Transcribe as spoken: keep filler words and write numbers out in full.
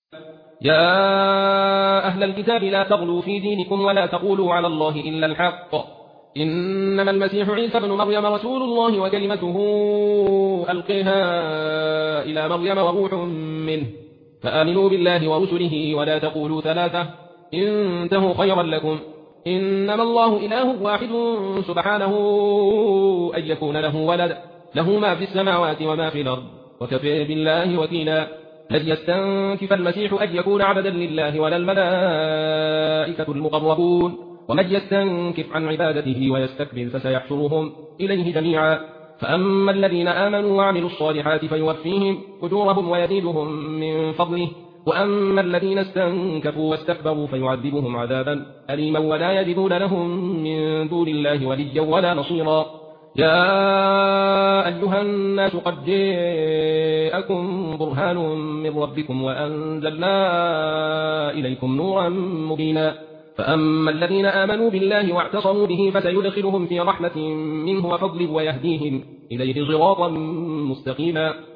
يا أهل الكتاب لا تغلوا في دينكم ولا تقولوا على الله إلا الحق إنما المسيح عيسى بن مريم رسول الله وكلمته ألقيها إلى مريم وروح منه فآمنوا بالله ورسله ولا تقولوا ثلاثة انتهوا خيرا لكم إنما الله إله واحد سبحانه أن يكون له ولد له ما في السماوات وما في الأرض وكفى بالله وكيلا لن يستنكف المسيح أن يكون عبدا لله ولا الملائكة المقربون ومن يستنكف عن عبادته ويستكبر فسيحشرهم إليه جميعا فأما الذين آمنوا وعملوا الصالحات فيوفيهم أجورهم ويزيدهم من فضله وأما الذين استنكفوا واستكبروا فيعذبهم عذابا أليما ولا يجدون لهم من دون الله وليا ولا نصيرا يا أيها الناس قد جاءكم برهان من ربكم وأنزلنا إليكم نورا مبينا فأما الذين آمنوا بالله واعتصموا به فسيدخلهم في رحمة منه وفضل ويهديهم إليه صراطا مستقيما